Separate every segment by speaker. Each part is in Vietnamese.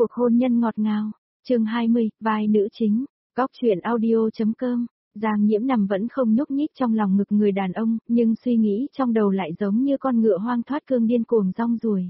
Speaker 1: Cuộc hôn nhân ngọt ngào, chương 20, vai nữ chính, góc truyện audio.com. Giang Nhiễm nằm vẫn không nhúc nhích trong lòng ngực người đàn ông, nhưng suy nghĩ trong đầu lại giống như con ngựa hoang thoát cương điên cuồng rong ruổi.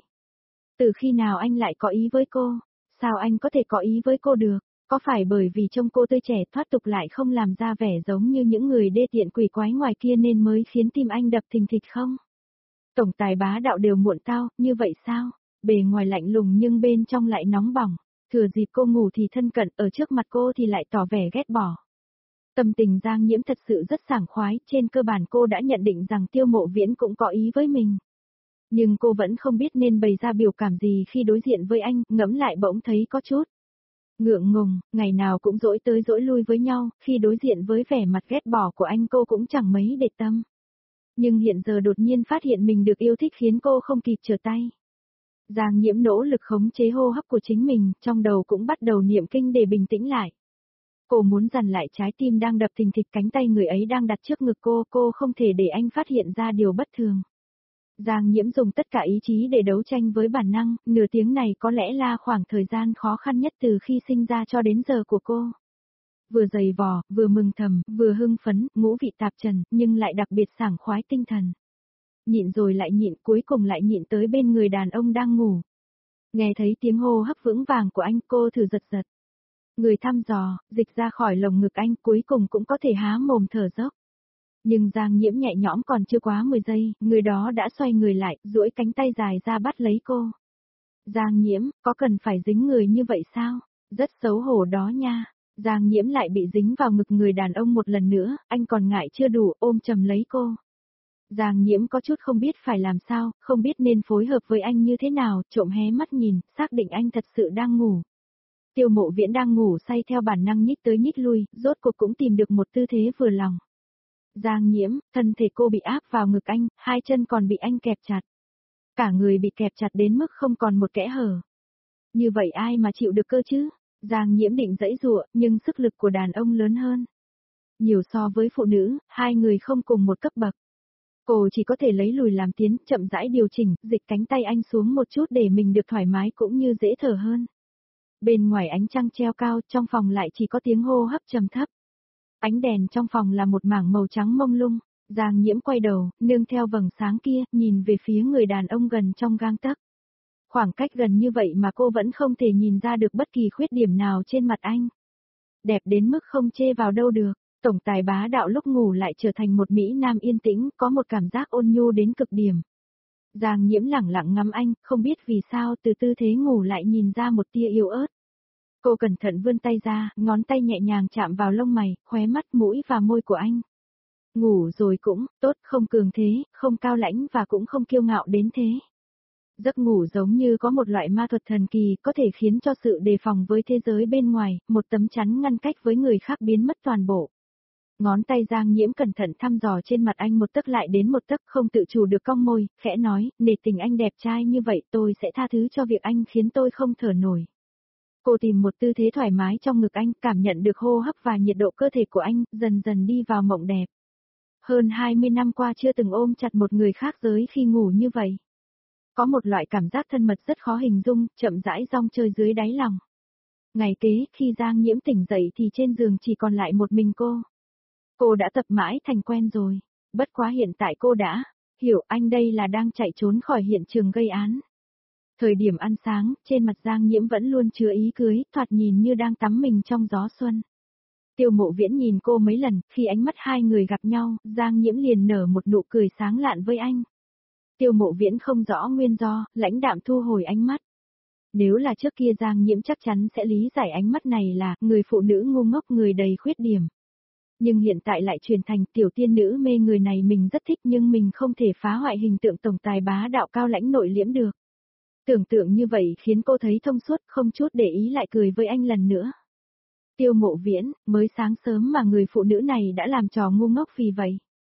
Speaker 1: Từ khi nào anh lại có ý với cô? Sao anh có thể có ý với cô được? Có phải bởi vì trông cô tươi trẻ thoát tục lại không làm ra vẻ giống như những người đê tiện quỷ quái ngoài kia nên mới khiến tim anh đập thình thịch không? Tổng tài bá đạo đều muộn tao, như vậy sao? Bề ngoài lạnh lùng nhưng bên trong lại nóng bỏng, thừa dịp cô ngủ thì thân cận, ở trước mặt cô thì lại tỏ vẻ ghét bỏ. Tâm tình Giang Nhiễm thật sự rất sảng khoái, trên cơ bản cô đã nhận định rằng Tiêu Mộ Viễn cũng có ý với mình. Nhưng cô vẫn không biết nên bày ra biểu cảm gì khi đối diện với anh, ngẫm lại bỗng thấy có chút ngượng ngùng, ngày nào cũng dỗi tới dỗi lui với nhau, khi đối diện với vẻ mặt ghét bỏ của anh cô cũng chẳng mấy để tâm. Nhưng hiện giờ đột nhiên phát hiện mình được yêu thích khiến cô không kịp trở tay. Giang Nhiễm nỗ lực khống chế hô hấp của chính mình, trong đầu cũng bắt đầu niệm kinh để bình tĩnh lại. Cô muốn dằn lại trái tim đang đập thình thịch, cánh tay người ấy đang đặt trước ngực cô không thể để anh phát hiện ra điều bất thường. Giang Nhiễm dùng tất cả ý chí để đấu tranh với bản năng, nửa tiếng này có lẽ là khoảng thời gian khó khăn nhất từ khi sinh ra cho đến giờ của cô. Vừa dày vò, vừa mừng thầm, vừa hưng phấn, ngũ vị tạp trần, nhưng lại đặc biệt sảng khoái tinh thần. Nhịn rồi lại nhịn, cuối cùng lại nhịn tới bên người đàn ông đang ngủ. Nghe thấy tiếng hô hấp vững vàng của anh, cô thử giật giật. Người thăm dò, dịch ra khỏi lồng ngực anh, cuối cùng cũng có thể há mồm thở dốc. Nhưng Giang Nhiễm nhẹ nhõm còn chưa quá 10 giây, người đó đã xoay người lại, duỗi cánh tay dài ra bắt lấy cô. Giang Nhiễm, có cần phải dính người như vậy sao? Rất xấu hổ đó nha. Giang Nhiễm lại bị dính vào ngực người đàn ông một lần nữa, anh còn ngại chưa đủ, ôm chầm lấy cô. Giang Nhiễm có chút không biết phải làm sao, không biết nên phối hợp với anh như thế nào, trộm hé mắt nhìn, xác định anh thật sự đang ngủ. Tiêu Mộ Viễn đang ngủ say theo bản năng nhích tới nhích lui, rốt cuộc cũng tìm được một tư thế vừa lòng. Giang Nhiễm, thân thể cô bị áp vào ngực anh, hai chân còn bị anh kẹp chặt. Cả người bị kẹp chặt đến mức không còn một kẽ hở. Như vậy ai mà chịu được cơ chứ? Giang Nhiễm định giãy giụa, nhưng sức lực của đàn ông lớn hơn nhiều so với phụ nữ, hai người không cùng một cấp bậc. Cô chỉ có thể lấy lùi làm tiến, chậm rãi điều chỉnh, dịch cánh tay anh xuống một chút để mình được thoải mái cũng như dễ thở hơn. Bên ngoài ánh trăng treo cao, trong phòng lại chỉ có tiếng hô hấp trầm thấp. Ánh đèn trong phòng là một mảng màu trắng mông lung. Giang Nhiễm quay đầu, nương theo vầng sáng kia, nhìn về phía người đàn ông gần trong gang tấc. Khoảng cách gần như vậy mà cô vẫn không thể nhìn ra được bất kỳ khuyết điểm nào trên mặt anh. Đẹp đến mức không chê vào đâu được. Tổng tài bá đạo lúc ngủ lại trở thành một mỹ nam yên tĩnh, có một cảm giác ôn nhu đến cực điểm. Giang Nhiễm lẳng lặng ngắm anh, không biết vì sao từ tư thế ngủ lại nhìn ra một tia yếu ớt. Cô cẩn thận vươn tay ra, ngón tay nhẹ nhàng chạm vào lông mày, khóe mắt, mũi và môi của anh. Ngủ rồi cũng, tốt, không cường thế, không cao lãnh và cũng không kiêu ngạo đến thế. Giấc ngủ giống như có một loại ma thuật thần kỳ, có thể khiến cho sự đề phòng với thế giới bên ngoài, một tấm chắn ngăn cách với người khác biến mất toàn bộ. Ngón tay Giang Nhiễm cẩn thận thăm dò trên mặt anh một tấc lại đến một tấc, không tự chủ được cong môi, khẽ nói, nể tình anh đẹp trai như vậy tôi sẽ tha thứ cho việc anh khiến tôi không thở nổi. Cô tìm một tư thế thoải mái trong ngực anh, cảm nhận được hô hấp và nhiệt độ cơ thể của anh, dần dần đi vào mộng đẹp. Hơn 20 năm qua chưa từng ôm chặt một người khác giới khi ngủ như vậy. Có một loại cảm giác thân mật rất khó hình dung, chậm rãi rong chơi dưới đáy lòng. Ngày kế, khi Giang Nhiễm tỉnh dậy thì trên giường chỉ còn lại một mình cô. Cô đã tập mãi thành quen rồi. Bất quá hiện tại cô đã hiểu anh đây là đang chạy trốn khỏi hiện trường gây án. Thời điểm ăn sáng, trên mặt Giang Nhiễm vẫn luôn chứa ý cười, thoạt nhìn như đang tắm mình trong gió xuân. Tiêu Mộ Viễn nhìn cô mấy lần, khi ánh mắt hai người gặp nhau, Giang Nhiễm liền nở một nụ cười sáng lạn với anh. Tiêu Mộ Viễn không rõ nguyên do, lãnh đạm thu hồi ánh mắt. Nếu là trước kia Giang Nhiễm chắc chắn sẽ lý giải ánh mắt này là người phụ nữ ngu ngốc, người đầy khuyết điểm. Nhưng hiện tại lại chuyển thành tiểu tiên nữ mê người này mình rất thích nhưng mình không thể phá hoại hình tượng tổng tài bá đạo cao lãnh nội liễm được. Tưởng tượng như vậy khiến cô thấy thông suốt, không chút để ý lại cười với anh lần nữa. Tiêu Mộ Viễn, mới sáng sớm mà người phụ nữ này đã làm trò ngu ngốc vì vậy.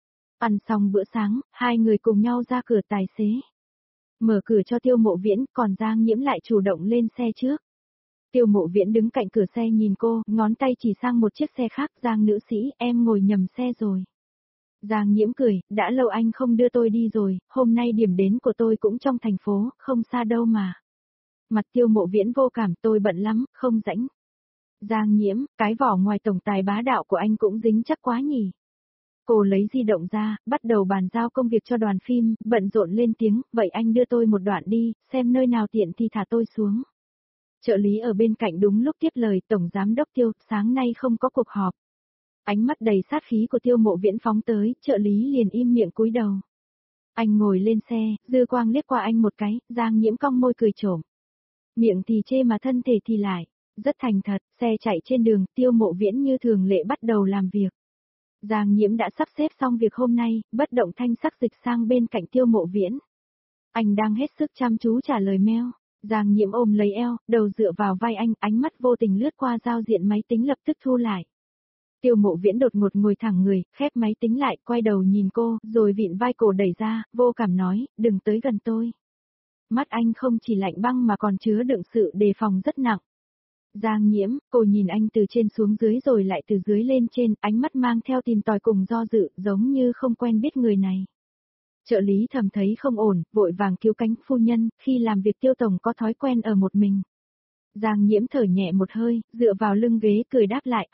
Speaker 1: Ăn xong bữa sáng, hai người cùng nhau ra cửa, tài xế mở cửa cho Tiêu Mộ Viễn, còn Giang Nhiễm lại chủ động lên xe trước. Tiêu Mộ Viễn đứng cạnh cửa xe nhìn cô, ngón tay chỉ sang một chiếc xe khác, Giang nữ sĩ, em ngồi nhầm xe rồi. Giang Nhiễm cười, đã lâu anh không đưa tôi đi rồi, hôm nay điểm đến của tôi cũng trong thành phố, không xa đâu mà. Mặt Tiêu Mộ Viễn vô cảm, tôi bận lắm, không rảnh. Giang Nhiễm, cái vỏ ngoài tổng tài bá đạo của anh cũng dính chắc quá nhỉ. Cô lấy di động ra, bắt đầu bàn giao công việc cho đoàn phim, bận rộn lên tiếng, vậy anh đưa tôi một đoạn đi, xem nơi nào tiện thì thả tôi xuống. Trợ lý ở bên cạnh đúng lúc tiếp lời, Tổng Giám đốc Tiêu, sáng nay không có cuộc họp. Ánh mắt đầy sát khí của Tiêu Mộ Viễn phóng tới, trợ lý liền im miệng cúi đầu. Anh ngồi lên xe, dư quang liếc qua anh một cái, Giang Nhiễm cong môi cười trộm. Miệng thì chê mà thân thể thì lại. Rất thành thật, xe chạy trên đường, Tiêu Mộ Viễn như thường lệ bắt đầu làm việc. Giang Nhiễm đã sắp xếp xong việc hôm nay, bất động thanh sắc dịch sang bên cạnh Tiêu Mộ Viễn. Anh đang hết sức chăm chú trả lời mail. Giang Nhiễm ôm lấy eo, đầu dựa vào vai anh, ánh mắt vô tình lướt qua giao diện máy tính lập tức thu lại. Tiêu Mộ Viễn đột ngột ngồi thẳng người, khép máy tính lại, quay đầu nhìn cô, rồi vịn vai cổ đẩy ra, vô cảm nói, đừng tới gần tôi. Mắt anh không chỉ lạnh băng mà còn chứa đựng sự đề phòng rất nặng. Giang Nhiễm, cô nhìn anh từ trên xuống dưới rồi lại từ dưới lên trên, ánh mắt mang theo tìm tòi cùng do dự, giống như không quen biết người này. Trợ lý thầm thấy không ổn, vội vàng cứu cánh, phu nhân, khi làm việc Tiêu tổng có thói quen ở một mình. Giang Nhiễm thở nhẹ một hơi, dựa vào lưng ghế cười đáp lại,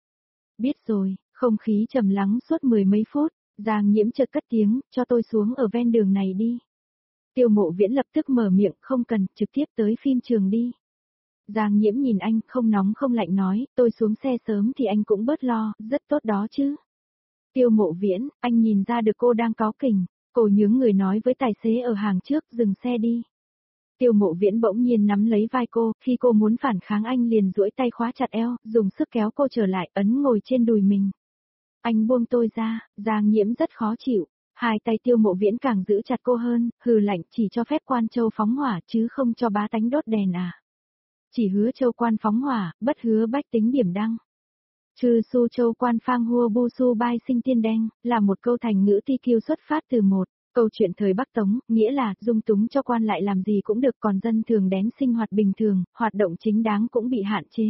Speaker 1: biết rồi, không khí trầm lắng suốt mười mấy phút, Giang Nhiễm chợt cất tiếng, cho tôi xuống ở ven đường này đi. Tiêu Mộ Viễn lập tức mở miệng, không cần, trực tiếp tới phim trường đi. Giang Nhiễm nhìn anh, không nóng không lạnh nói, tôi xuống xe sớm thì anh cũng bớt lo, rất tốt đó chứ. Tiêu Mộ Viễn, anh nhìn ra được cô đang cáu kỉnh, cô nhướng người nói với tài xế ở hàng trước, dừng xe đi. Tiêu Mộ Viễn bỗng nhiên nắm lấy vai cô, khi cô muốn phản kháng anh liền duỗi tay khóa chặt eo, dùng sức kéo cô trở lại, ấn ngồi trên đùi mình. Anh buông tôi ra, Giang Nhiễm rất khó chịu, hai tay Tiêu Mộ Viễn càng giữ chặt cô hơn, hừ lạnh, chỉ cho phép Quan Châu phóng hỏa chứ không cho bá tánh đốt đèn à. Chỉ hứa Châu Quan phóng hỏa, bất hứa bách tính điểm đăng. Chư su Châu Quan phang hua bu su bai sinh tiên đen, là một câu thành ngữ ti kiêu xuất phát từ một câu chuyện thời Bắc Tống, nghĩa là dung túng cho quan lại làm gì cũng được, còn dân thường đén sinh hoạt bình thường, hoạt động chính đáng cũng bị hạn chế.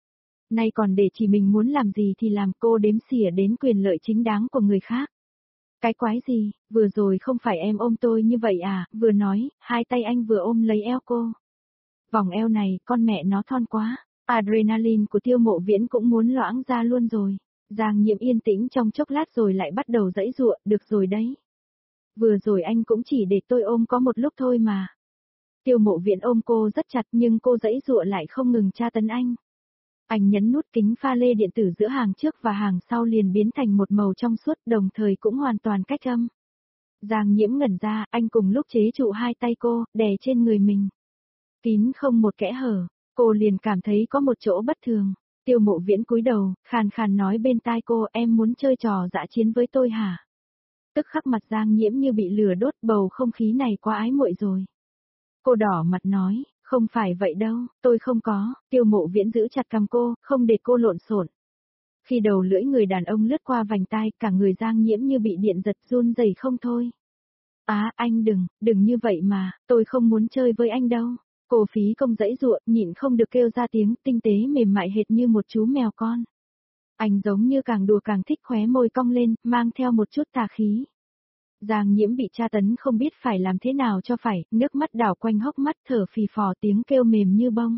Speaker 1: Nay còn để chỉ mình muốn làm gì thì làm, cô đếm xỉa đến quyền lợi chính đáng của người khác. Cái quái gì, vừa rồi không phải em ôm tôi như vậy à, vừa nói, hai tay anh vừa ôm lấy eo cô. Vòng eo này, con mẹ nó thon quá, adrenaline của Tiêu Mộ Viễn cũng muốn loãng ra luôn rồi. Giang Nhiễm yên tĩnh trong chốc lát rồi lại bắt đầu giãy giụa, được rồi đấy. Vừa rồi anh cũng chỉ để tôi ôm có một lúc thôi mà. Tiêu Mộ Viễn ôm cô rất chặt nhưng cô giãy giụa lại không ngừng tra tấn anh. Anh nhấn nút kính pha lê điện tử giữa hàng trước và hàng sau liền biến thành một màu trong suốt, đồng thời cũng hoàn toàn cách âm. Giang Nhiễm ngẩn ra, anh cùng lúc chế trụ hai tay cô, đè trên người mình. Kín không một kẽ hở, cô liền cảm thấy có một chỗ bất thường. Tiêu Mộ Viễn cúi đầu, khàn khàn nói bên tai cô, em muốn chơi trò dã chiến với tôi hả? Tức khắc mặt Giang Nhiễm như bị lửa đốt, bầu không khí này quá ái muội rồi. Cô đỏ mặt nói, không phải vậy đâu, tôi không có. Tiêu Mộ Viễn giữ chặt cằm cô, không để cô lộn xộn. Khi đầu lưỡi người đàn ông lướt qua vành tai, cả người Giang Nhiễm như bị điện giật run rẩy không thôi. Anh đừng như vậy mà, tôi không muốn chơi với anh đâu. Cô phí công giãy giụa, nhịn không được kêu ra tiếng, tinh tế mềm mại hệt như một chú mèo con. Anh giống như càng đùa càng thích, khóe môi cong lên, mang theo một chút tà khí. Giang Nhiễm bị tra tấn không biết phải làm thế nào cho phải, nước mắt đảo quanh hốc mắt, thở phì phò, tiếng kêu mềm như bông.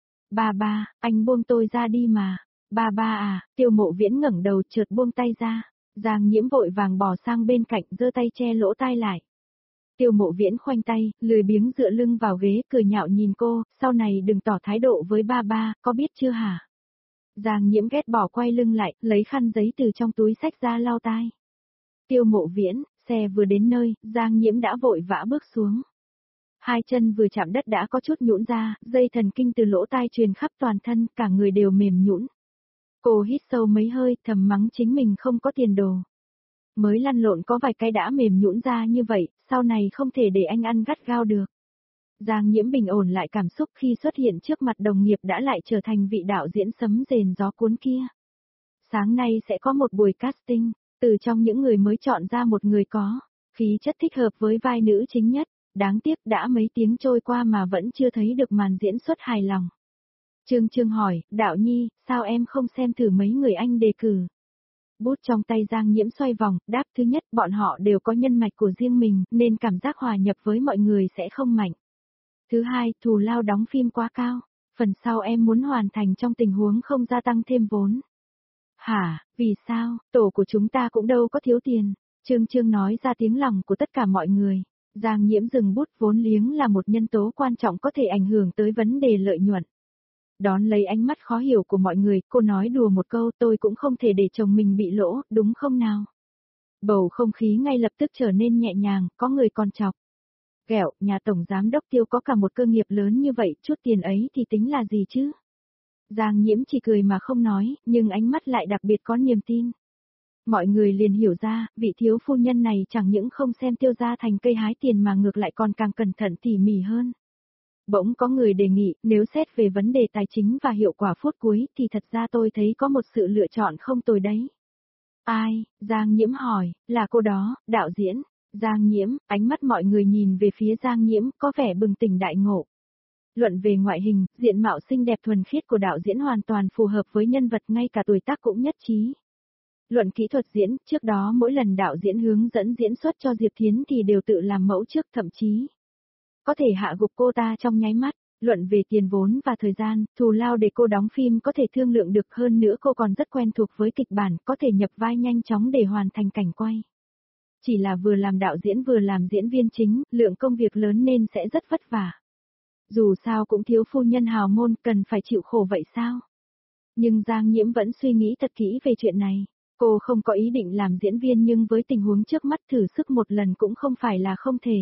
Speaker 1: Ba, anh buông tôi ra đi mà. Ba, Tiêu Mộ Viễn ngẩng đầu chợt buông tay ra. Giang Nhiễm vội vàng bỏ sang bên cạnh, giơ tay che lỗ tai lại. Tiêu Mộ Viễn khoanh tay, lười biếng dựa lưng vào ghế, cười nhạo nhìn cô, sau này đừng tỏ thái độ với ba, có biết chưa hả? Giang Nhiễm ghét bỏ quay lưng lại, lấy khăn giấy từ trong túi xách ra lau tai. Tiêu Mộ Viễn, xe vừa đến nơi, Giang Nhiễm đã vội vã bước xuống. Hai chân vừa chạm đất đã có chút nhũn ra, dây thần kinh từ lỗ tai truyền khắp toàn thân, cả người đều mềm nhũn. Cô hít sâu mấy hơi, thầm mắng chính mình không có tiền đồ. Mới lăn lộn có vài cái đã mềm nhũn ra như vậy, sau này không thể để anh ăn gắt gao được. Giang Nhiễm bình ổn lại cảm xúc khi xuất hiện trước mặt đồng nghiệp đã lại trở thành vị đạo diễn sấm rền gió cuốn kia. Sáng nay sẽ có một buổi casting, từ trong những người mới chọn ra một người có khí chất thích hợp với vai nữ chính nhất, đáng tiếc đã mấy tiếng trôi qua mà vẫn chưa thấy được màn diễn xuất hài lòng. Trương hỏi, đạo nhi, sao em không xem thử mấy người anh đề cử? Bút trong tay Giang Nhiễm xoay vòng, đáp thứ nhất, bọn họ đều có nhân mạch của riêng mình, nên cảm giác hòa nhập với mọi người sẽ không mạnh. Thứ hai, thù lao đóng phim quá cao. Phần sau em muốn hoàn thành trong tình huống không gia tăng thêm vốn. Hả, vì sao, tổ của chúng ta cũng đâu có thiếu tiền. Trương Trương nói ra tiếng lòng của tất cả mọi người. Giang Nhiễm dừng bút, vốn liếng là một nhân tố quan trọng có thể ảnh hưởng tới vấn đề lợi nhuận. Đón lấy ánh mắt khó hiểu của mọi người, cô nói đùa một câu, tôi cũng không thể để chồng mình bị lỗ, đúng không nào? Bầu không khí ngay lập tức trở nên nhẹ nhàng, có người còn chọc. Ghẹo, nhà tổng giám đốc Tiêu có cả một cơ nghiệp lớn như vậy, chút tiền ấy thì tính là gì chứ? Giang Nhiễm chỉ cười mà không nói, nhưng ánh mắt lại đặc biệt có niềm tin. Mọi người liền hiểu ra, vị thiếu phu nhân này chẳng những không xem Tiêu gia thành cây hái tiền mà ngược lại còn càng cẩn thận tỉ mỉ hơn. Bỗng có người đề nghị, nếu xét về vấn đề tài chính và hiệu quả phút cuối thì thật ra tôi thấy có một sự lựa chọn không tồi đấy. Ai? Giang Nhiễm hỏi, là cô đó, đạo diễn. Giang Nhiễm, ánh mắt mọi người nhìn về phía Giang Nhiễm có vẻ bừng tỉnh đại ngộ. Luận về ngoại hình, diện mạo xinh đẹp thuần khiết của đạo diễn hoàn toàn phù hợp với nhân vật, ngay cả tuổi tác cũng nhất trí. Luận kỹ thuật diễn, trước đó mỗi lần đạo diễn hướng dẫn diễn xuất cho Diệp Thiến thì đều tự làm mẫu trước, thậm chí có thể hạ gục cô ta trong nháy mắt. Luận về tiền vốn và thời gian, thù lao để cô đóng phim có thể thương lượng được, hơn nữa cô còn rất quen thuộc với kịch bản, có thể nhập vai nhanh chóng để hoàn thành cảnh quay. Chỉ là vừa làm đạo diễn vừa làm diễn viên chính, lượng công việc lớn nên sẽ rất vất vả. Dù sao cũng thiếu phu nhân hào môn, cần phải chịu khổ vậy sao? Nhưng Giang Nhiễm vẫn suy nghĩ thật kỹ về chuyện này. Cô không có ý định làm diễn viên, nhưng với tình huống trước mắt thử sức một lần cũng không phải là không thể.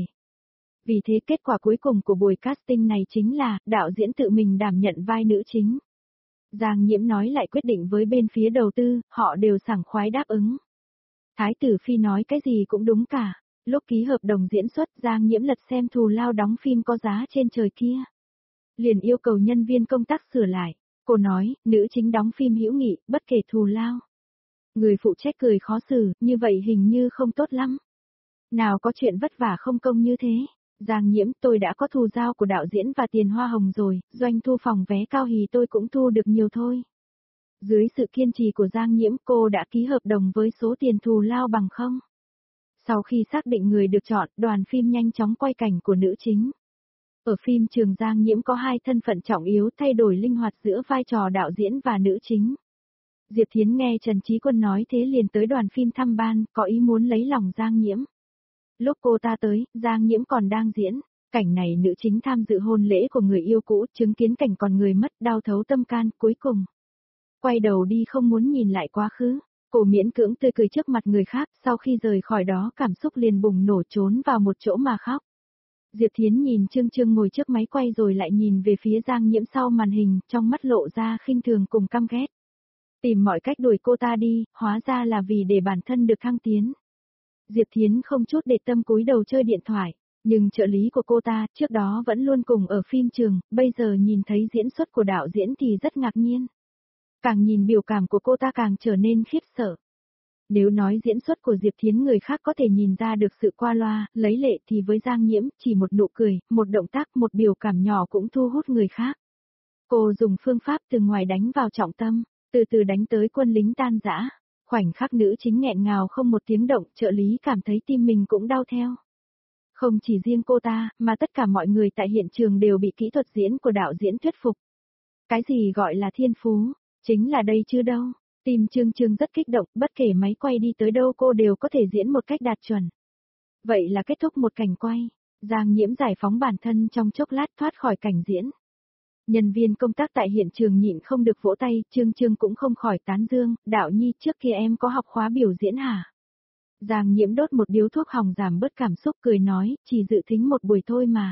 Speaker 1: Vì thế kết quả cuối cùng của buổi casting này chính là, đạo diễn tự mình đảm nhận vai nữ chính. Giang Nhiễm nói lại quyết định với bên phía đầu tư, họ đều sảng khoái đáp ứng. Thái tử Phi nói cái gì cũng đúng cả. Lúc ký hợp đồng diễn xuất, Giang Nhiễm lật xem thù lao đóng phim có giá trên trời kia. Liền yêu cầu nhân viên công tác sửa lại. Cô nói, nữ chính đóng phim hữu nghị, bất kể thù lao. Người phụ trách cười khó xử, như vậy hình như không tốt lắm. Nào có chuyện vất vả không công như thế. Giang Nhiễm, tôi đã có thù giao của đạo diễn và tiền hoa hồng rồi, doanh thu phòng vé cao hì tôi cũng thu được nhiều thôi. Dưới sự kiên trì của Giang Nhiễm, cô đã ký hợp đồng với số tiền thù lao bằng không. Sau khi xác định người được chọn, đoàn phim nhanh chóng quay cảnh của nữ chính. Ở phim trường, Giang Nhiễm có hai thân phận trọng yếu, thay đổi linh hoạt giữa vai trò đạo diễn và nữ chính. Diệp Thiến nghe Trần Chí Quân nói thế liền tới đoàn phim thăm ban, có ý muốn lấy lòng Giang Nhiễm. Lúc cô ta tới, Giang Nhiễm còn đang diễn. Cảnh này nữ chính tham dự hôn lễ của người yêu cũ, chứng kiến cảnh còn người mất, đau thấu tâm can, cuối cùng quay đầu đi không muốn nhìn lại quá khứ. Cô miễn cưỡng tươi cười trước mặt người khác, sau khi rời khỏi đó cảm xúc liền bùng nổ, trốn vào một chỗ mà khóc. Diệp Thiến nhìn Trương Trương ngồi trước máy quay rồi lại nhìn về phía Giang Nhiễm sau màn hình, trong mắt lộ ra khinh thường cùng căm ghét. Tìm mọi cách đuổi cô ta đi, hóa ra là vì để bản thân được thăng tiến. Diệp Thiến không chút để tâm cúi đầu chơi điện thoại, nhưng trợ lý của cô ta trước đó vẫn luôn cùng ở phim trường, bây giờ nhìn thấy diễn xuất của đạo diễn thì rất ngạc nhiên. Càng nhìn biểu cảm của cô ta càng trở nên khiếp sợ. Nếu nói diễn xuất của Diệp Thiến người khác có thể nhìn ra được sự qua loa, lấy lệ thì với Giang Nhiễm, chỉ một nụ cười, một động tác, một biểu cảm nhỏ cũng thu hút người khác. Cô dùng phương pháp từ ngoài đánh vào trọng tâm, từ từ đánh tới quân lính tan rã. Khoảnh khắc nữ chính nghẹn ngào không một tiếng động, trợ lý cảm thấy tim mình cũng đau theo. Không chỉ riêng cô ta, mà tất cả mọi người tại hiện trường đều bị kỹ thuật diễn của đạo diễn thuyết phục. Cái gì gọi là thiên phú, chính là đây chứ đâu. Tim Trương Trương rất kích động, bất kể máy quay đi tới đâu cô đều có thể diễn một cách đạt chuẩn. Vậy là kết thúc một cảnh quay. Giang Nhiễm giải phóng bản thân trong chốc lát thoát khỏi cảnh diễn. Nhân viên công tác tại hiện trường nhịn không được vỗ tay, Trương Trương cũng không khỏi tán dương, Đạo Nhi trước kia em có học khóa biểu diễn hả? Giang Nhiễm đốt một điếu thuốc hồng giảm bớt cảm xúc, cười nói, chỉ dự thính một buổi thôi mà.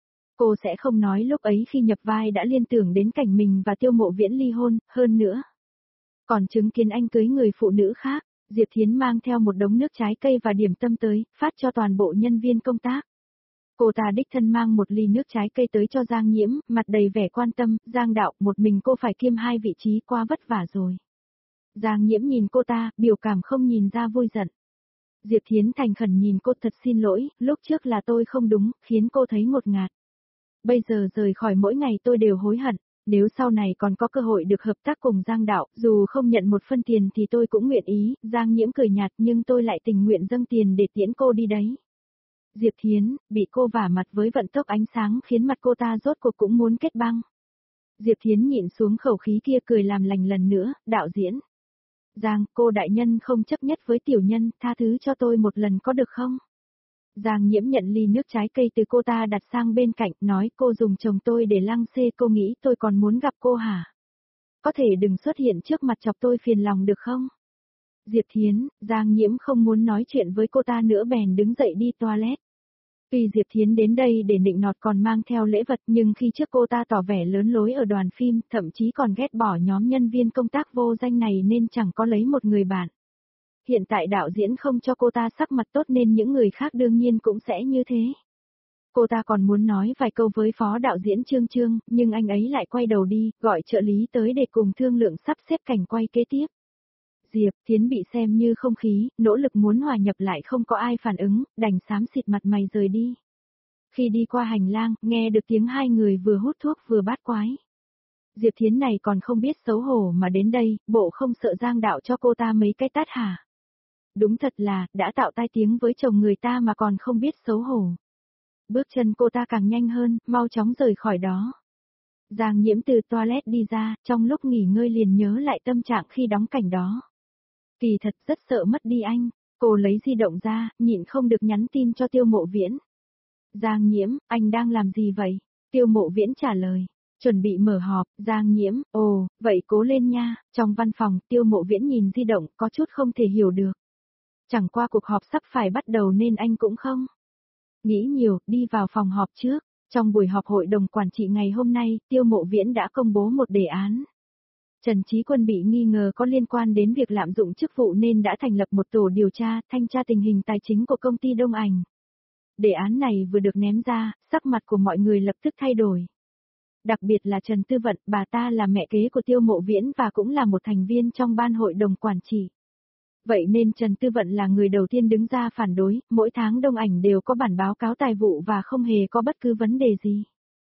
Speaker 1: Cô sẽ không nói lúc ấy khi nhập vai đã liên tưởng đến cảnh mình và Tiêu Mộ Viễn ly hôn, hơn nữa. Còn chứng kiến anh cưới người phụ nữ khác, Diệp Thiến mang theo một đống nước trái cây và điểm tâm tới, phát cho toàn bộ nhân viên công tác. Cô ta đích thân mang một ly nước trái cây tới cho Giang Nhiễm, mặt đầy vẻ quan tâm, Giang đạo, một mình cô phải kiêm hai vị trí, quá vất vả rồi. Giang Nhiễm nhìn cô ta, biểu cảm không nhìn ra vui giận. Diệp Thiến thành khẩn nhìn cô, thật xin lỗi, lúc trước là tôi không đúng, khiến cô thấy ngột ngạt. Bây giờ rời khỏi mỗi ngày tôi đều hối hận, nếu sau này còn có cơ hội được hợp tác cùng Giang đạo, dù không nhận một phân tiền thì tôi cũng nguyện ý. Giang Nhiễm cười nhạt, nhưng tôi lại tình nguyện dâng tiền để tiễn cô đi đấy. Diệp Thiến, bị cô vả mặt với vận tốc ánh sáng khiến mặt cô ta rốt cuộc cũng muốn kết băng. Diệp Thiến nhịn xuống khẩu khí kia cười làm lành lần nữa, đạo diễn. Giang, cô đại nhân không chấp nhất với tiểu nhân, tha thứ cho tôi một lần có được không? Giang Nhiễm nhận ly nước trái cây từ cô ta đặt sang bên cạnh, nói cô dùng chồng tôi để lăng xê, cô nghĩ tôi còn muốn gặp cô hả? Có thể đừng xuất hiện trước mặt chọc tôi phiền lòng được không? Diệp Thiến, Giang Nhiễm không muốn nói chuyện với cô ta nữa bèn đứng dậy đi toilet. Tuy Diệp Thiến đến đây để nịnh nọt còn mang theo lễ vật nhưng khi trước cô ta tỏ vẻ lớn lối ở đoàn phim, thậm chí còn ghét bỏ nhóm nhân viên công tác vô danh này nên chẳng có lấy một người bạn. Hiện tại đạo diễn không cho cô ta sắc mặt tốt nên những người khác đương nhiên cũng sẽ như thế. Cô ta còn muốn nói vài câu với phó đạo diễn Trương Trương, nhưng anh ấy lại quay đầu đi, gọi trợ lý tới để cùng thương lượng sắp xếp cảnh quay kế tiếp. Diệp Thiến bị xem như không khí, nỗ lực muốn hòa nhập lại không có ai phản ứng, đành xám xịt mặt mày rời đi. Khi đi qua hành lang, nghe được tiếng hai người vừa hút thuốc vừa bát quái. Diệp Thiến này còn không biết xấu hổ mà đến đây, bộ không sợ Giang đạo cho cô ta mấy cái tát hả? Đúng thật là, đã tạo tai tiếng với chồng người ta mà còn không biết xấu hổ. Bước chân cô ta càng nhanh hơn, mau chóng rời khỏi đó. Giang Nhiễm từ toilet đi ra, trong lúc nghỉ ngơi liền nhớ lại tâm trạng khi đóng cảnh đó. Kỳ thật rất sợ mất đi anh, cô lấy di động ra, nhịn không được nhắn tin cho Tiêu Mộ Viễn. Giang Nhiễm, anh đang làm gì vậy? Tiêu Mộ Viễn trả lời, chuẩn bị mở họp. Giang Nhiễm, ồ, vậy cố lên nha. Trong văn phòng, Tiêu Mộ Viễn nhìn di động, có chút không thể hiểu được. Chẳng qua cuộc họp sắp phải bắt đầu nên anh cũng không nghĩ nhiều, đi vào phòng họp trước. Trong buổi họp hội đồng quản trị ngày hôm nay, Tiêu Mộ Viễn đã công bố một đề án. Trần Chí Quân bị nghi ngờ có liên quan đến việc lạm dụng chức vụ nên đã thành lập một tổ điều tra, thanh tra tình hình tài chính của công ty Đông Ảnh. Đề án này vừa được ném ra, sắc mặt của mọi người lập tức thay đổi. Đặc biệt là Trần Tư Vận, bà ta là mẹ kế của Tiêu Mộ Viễn và cũng là một thành viên trong ban hội đồng quản trị. Vậy nên Trần Tư Vận là người đầu tiên đứng ra phản đối, mỗi tháng Đông Ảnh đều có bản báo cáo tài vụ và không hề có bất cứ vấn đề gì.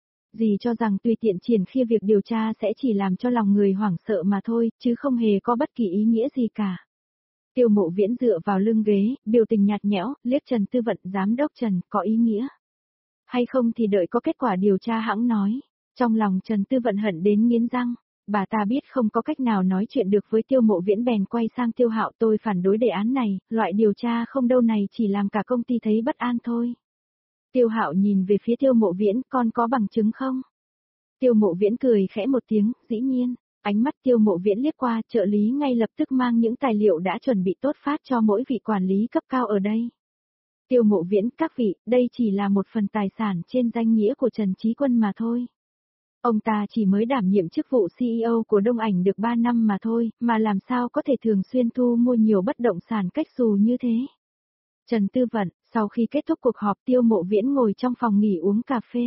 Speaker 1: Dì cho rằng tùy tiện triển khi việc điều tra sẽ chỉ làm cho lòng người hoảng sợ mà thôi, chứ không hề có bất kỳ ý nghĩa gì cả. Tiêu Mộ Viễn dựa vào lưng ghế, biểu tình nhạt nhẽo, liếc Trần Tư Vận, giám đốc Trần, có ý nghĩa. Hay không thì đợi có kết quả điều tra hãng nói. Trong lòng Trần Tư Vận hận đến nghiến răng, bà ta biết không có cách nào nói chuyện được với Tiêu Mộ Viễn bèn quay sang Tiêu Hạo, tôi phản đối đề án này, loại điều tra không đâu này chỉ làm cả công ty thấy bất an thôi. Tiêu Hạo nhìn về phía Tiêu Mộ Viễn, con có bằng chứng không? Tiêu Mộ Viễn cười khẽ một tiếng, dĩ nhiên. Ánh mắt Tiêu Mộ Viễn liếc qua, trợ lý ngay lập tức mang những tài liệu đã chuẩn bị tốt phát cho mỗi vị quản lý cấp cao ở đây. Tiêu Mộ Viễn, các vị, đây chỉ là một phần tài sản trên danh nghĩa của Trần Chí Quân mà thôi. Ông ta chỉ mới đảm nhiệm chức vụ CEO của Đông Ảnh được 3 năm mà thôi, mà làm sao có thể thường xuyên thu mua nhiều bất động sản cách xù như thế. Trần Tư Vận, sau khi kết thúc cuộc họp Tiêu Mộ Viễn ngồi trong phòng nghỉ uống cà phê.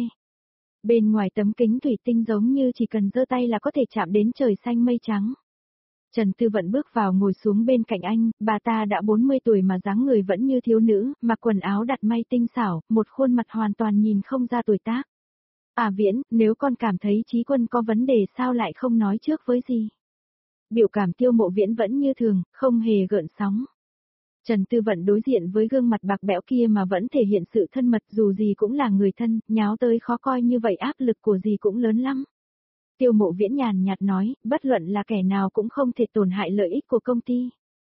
Speaker 1: Bên ngoài tấm kính thủy tinh giống như chỉ cần giơ tay là có thể chạm đến trời xanh mây trắng. Trần Tư Vận bước vào ngồi xuống bên cạnh anh, bà ta đã 40 tuổi mà dáng người vẫn như thiếu nữ, mặc quần áo đặt may tinh xảo, một khuôn mặt hoàn toàn nhìn không ra tuổi tác. À Viễn, nếu con cảm thấy Chí Quân có vấn đề sao lại không nói trước với gì? Biểu cảm Tiêu Mộ Viễn vẫn như thường, không hề gợn sóng. Trần Tư Vận đối diện với gương mặt bạc bẽo kia mà vẫn thể hiện sự thân mật, dù gì cũng là người thân, nháo tới khó coi như vậy áp lực của gì cũng lớn lắm. Tiêu Mộ Viễn nhàn nhạt nói, bất luận là kẻ nào cũng không thể tổn hại lợi ích của công ty.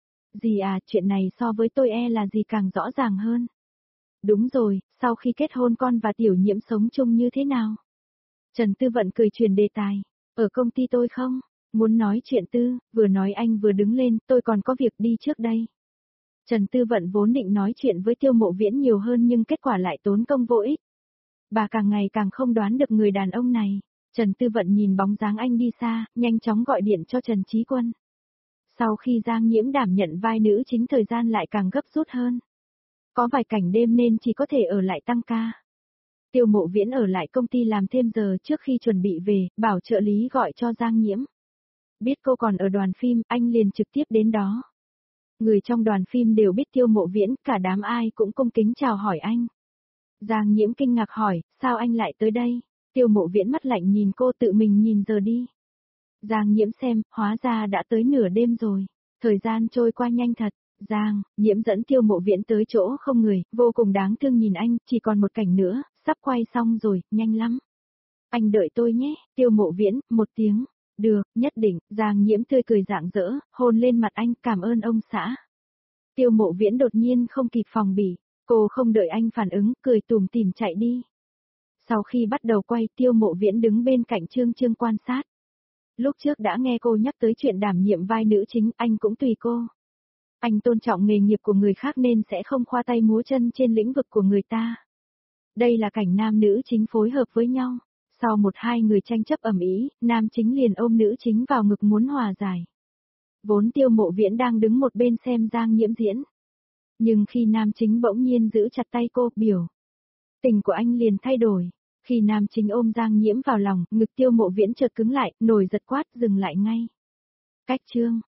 Speaker 1: Dì à, chuyện này so với tôi là gì càng rõ ràng hơn. Đúng rồi, sau khi kết hôn con và Tiểu Nhiễm sống chung như thế nào? Trần Tư Vận cười chuyển đề tài, ở công ty tôi không? Muốn nói chuyện tư, vừa nói anh vừa đứng lên, tôi còn có việc đi trước đây. Trần Tư Vận vốn định nói chuyện với Tiêu Mộ Viễn nhiều hơn nhưng kết quả lại tốn công vô ích. Bà càng ngày càng không đoán được người đàn ông này. Trần Tư Vận nhìn bóng dáng anh đi xa, nhanh chóng gọi điện cho Trần Chí Quân. Sau khi Giang Nhiễm đảm nhận vai nữ chính thời gian lại càng gấp rút hơn. Có vài cảnh đêm nên chỉ có thể ở lại tăng ca. Tiêu Mộ Viễn ở lại công ty làm thêm giờ trước khi chuẩn bị về, bảo trợ lý gọi cho Giang Nhiễm. Biết cô còn ở đoàn phim, anh liền trực tiếp đến đó. Người trong đoàn phim đều biết Tiêu Mộ Viễn, cả đám ai cũng cung kính chào hỏi anh. Giang Nhiễm kinh ngạc hỏi, sao anh lại tới đây? Tiêu Mộ Viễn mắt lạnh nhìn cô, tự mình nhìn giờ đi. Giang Nhiễm xem, hóa ra đã tới nửa đêm rồi. Thời gian trôi qua nhanh thật. Giang, Nhiễm dẫn Tiêu Mộ Viễn tới chỗ không người, vô cùng đáng thương nhìn anh, chỉ còn một cảnh nữa, sắp quay xong rồi, nhanh lắm. Anh đợi tôi nhé, Tiêu Mộ Viễn, một tiếng. Được, nhất định, Giang Nhiễm tươi cười rạng rỡ, hôn lên mặt anh, cảm ơn ông xã. Tiêu Mộ Viễn đột nhiên không kịp phòng bị, cô không đợi anh phản ứng, cười tủm tỉm chạy đi. Sau khi bắt đầu quay, Tiêu Mộ Viễn đứng bên cạnh Trương Trương quan sát. Lúc trước đã nghe cô nhắc tới chuyện đảm nhiệm vai nữ chính, anh cũng tùy cô. Anh tôn trọng nghề nghiệp của người khác nên sẽ không khoa tay múa chân trên lĩnh vực của người ta. Đây là cảnh nam nữ chính phối hợp với nhau. Sau một hai người tranh chấp ầm ĩ, nam chính liền ôm nữ chính vào ngực muốn hòa giải. Vốn Tiêu Mộ Viễn đang đứng một bên xem Giang Nhiễm diễn. Nhưng khi nam chính bỗng nhiên giữ chặt tay cô, biểu tình của anh liền thay đổi. Khi nam chính ôm Giang Nhiễm vào lòng, ngực Tiêu Mộ Viễn chợt cứng lại, nổi giật quát, dừng lại ngay. Cách Trương,